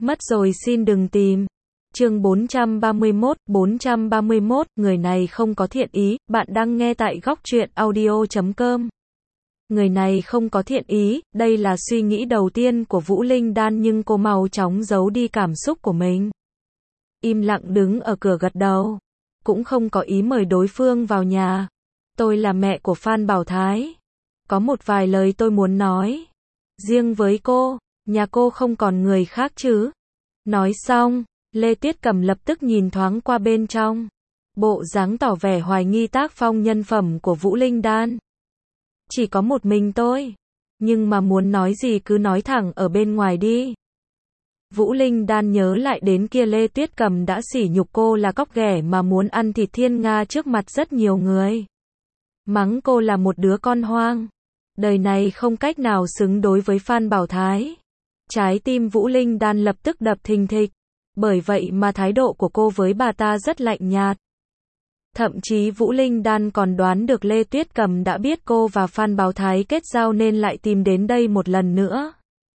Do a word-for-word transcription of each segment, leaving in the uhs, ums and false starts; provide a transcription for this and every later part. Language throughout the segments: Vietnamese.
Mất rồi xin đừng tìm. Chương bốn trăm ba mươi mốt, bốn trăm ba mươi mốt, người này không có thiện ý, bạn đang nghe tại góc truyện audio chấm com. Người này không có thiện ý, đây là suy nghĩ đầu tiên của Vũ Linh Đan nhưng cô mau chóng giấu đi cảm xúc của mình. Im lặng đứng ở cửa gật đầu. Cũng không có ý mời đối phương vào nhà. Tôi là mẹ của Phan Bảo Thái. Có một vài lời tôi muốn nói. Riêng với cô, nhà cô không còn người khác chứ. Nói xong, Lê Tuyết Cầm lập tức nhìn thoáng qua bên trong. Bộ dáng tỏ vẻ hoài nghi tác phong nhân phẩm của Vũ Linh Đan. Chỉ có một mình tôi. Nhưng mà muốn nói gì cứ nói thẳng ở bên ngoài đi. Vũ Linh Đan nhớ lại đến kia Lê Tuyết Cầm đã sỉ nhục cô là cóc ghẻ mà muốn ăn thịt thiên nga trước mặt rất nhiều người. Mắng cô là một đứa con hoang. Đời này không cách nào xứng đối với Phan Bảo Thái. Trái tim Vũ Linh Đan lập tức đập thình thịch. Bởi vậy mà thái độ của cô với bà ta rất lạnh nhạt. Thậm chí Vũ Linh Đan còn đoán được Lê Tuyết Cầm đã biết cô và Phan Bảo Thái kết giao nên lại tìm đến đây một lần nữa.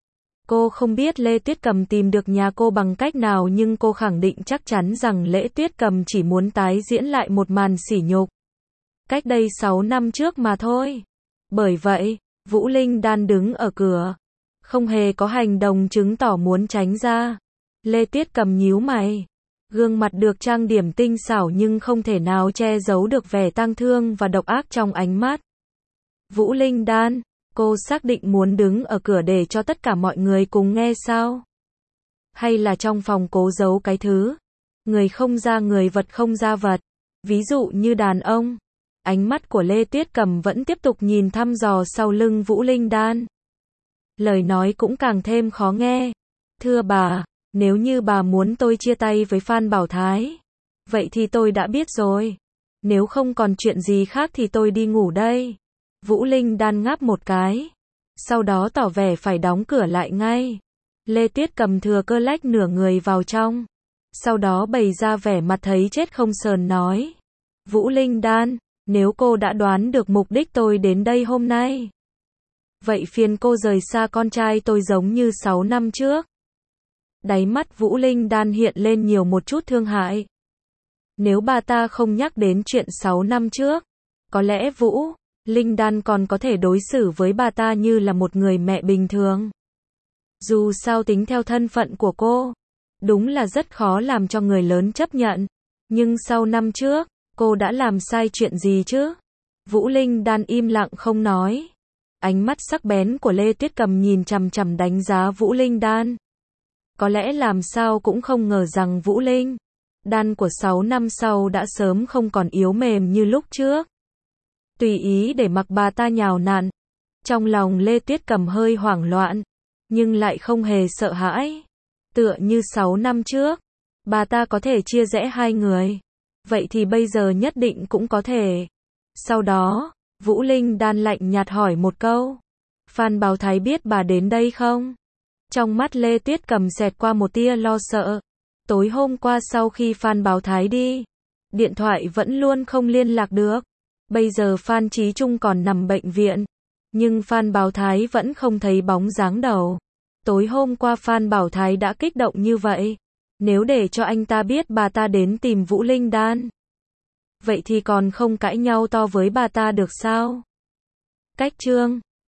Cô không biết Lê Tuyết Cầm tìm được nhà cô bằng cách nào nhưng cô khẳng định chắc chắn rằng Lê Tuyết Cầm chỉ muốn tái diễn lại một màn sỉ nhục. Cách đây sáu năm trước mà thôi. Bởi vậy, Vũ Linh Đan đứng ở cửa. Không hề có hành động chứng tỏ muốn tránh ra. Lê Tuyết Cầm nhíu mày. Gương mặt được trang điểm tinh xảo nhưng không thể nào che giấu được vẻ tang thương và độc ác trong ánh mắt. Vũ Linh Đan, cô xác định muốn đứng ở cửa để cho tất cả mọi người cùng nghe sao? Hay là trong phòng cố giấu cái thứ? Người không ra người, vật không ra vật. Ví dụ như đàn ông. Ánh mắt của Lê Tuyết Cầm vẫn tiếp tục nhìn thăm dò sau lưng Vũ Linh Đan. Lời nói cũng càng thêm khó nghe. Thưa bà, nếu như bà muốn tôi chia tay với Phan Bảo Thái, vậy thì tôi đã biết rồi. Nếu không còn chuyện gì khác thì tôi đi ngủ đây. Vũ Linh Đan ngáp một cái. Sau đó tỏ vẻ phải đóng cửa lại ngay. Lê Tuyết Cầm thừa cơ lách nửa người vào trong. Sau đó bày ra vẻ mặt thấy chết không sờn nói. Vũ Linh Đan, nếu cô đã đoán được mục đích tôi đến đây hôm nay, vậy phiền cô rời xa con trai tôi giống như sáu năm trước. Đáy mắt Vũ Linh Đan hiện lên nhiều một chút thương hại. Nếu bà ta không nhắc đến chuyện sáu năm trước, có lẽ Vũ Linh Đan còn có thể đối xử với bà ta như là một người mẹ bình thường. Dù sao tính theo thân phận của cô, đúng là rất khó làm cho người lớn chấp nhận. Nhưng sau năm trước, cô đã làm sai chuyện gì chứ? Vũ Linh Đan im lặng không nói. Ánh mắt sắc bén của Lê Tuyết Cầm nhìn chằm chằm đánh giá Vũ Linh Đan. Có lẽ làm sao cũng không ngờ rằng Vũ Linh Đan của sáu năm sau đã sớm không còn yếu mềm như lúc trước. Tùy ý để mặc bà ta nhào nặn. Trong lòng Lê Tuyết Cầm hơi hoảng loạn, nhưng lại không hề sợ hãi. Tựa như sáu năm trước, bà ta có thể chia rẽ hai người. Vậy thì bây giờ nhất định cũng có thể. Sau đó, Vũ Linh Đan lạnh nhạt hỏi một câu. Phan Bảo Thái biết bà đến đây không? Trong mắt Lê Tuyết Cầm xẹt qua một tia lo sợ. Tối hôm qua sau khi Phan Bảo Thái đi, điện thoại vẫn luôn không liên lạc được. Bây giờ Phan Chí Trung còn nằm bệnh viện, nhưng Phan Bảo Thái vẫn không thấy bóng dáng đâu. Tối hôm qua Phan Bảo Thái đã kích động như vậy. Nếu để cho anh ta biết bà ta đến tìm Vũ Linh Đan, vậy thì còn không cãi nhau to với bà ta được sao? Cách chương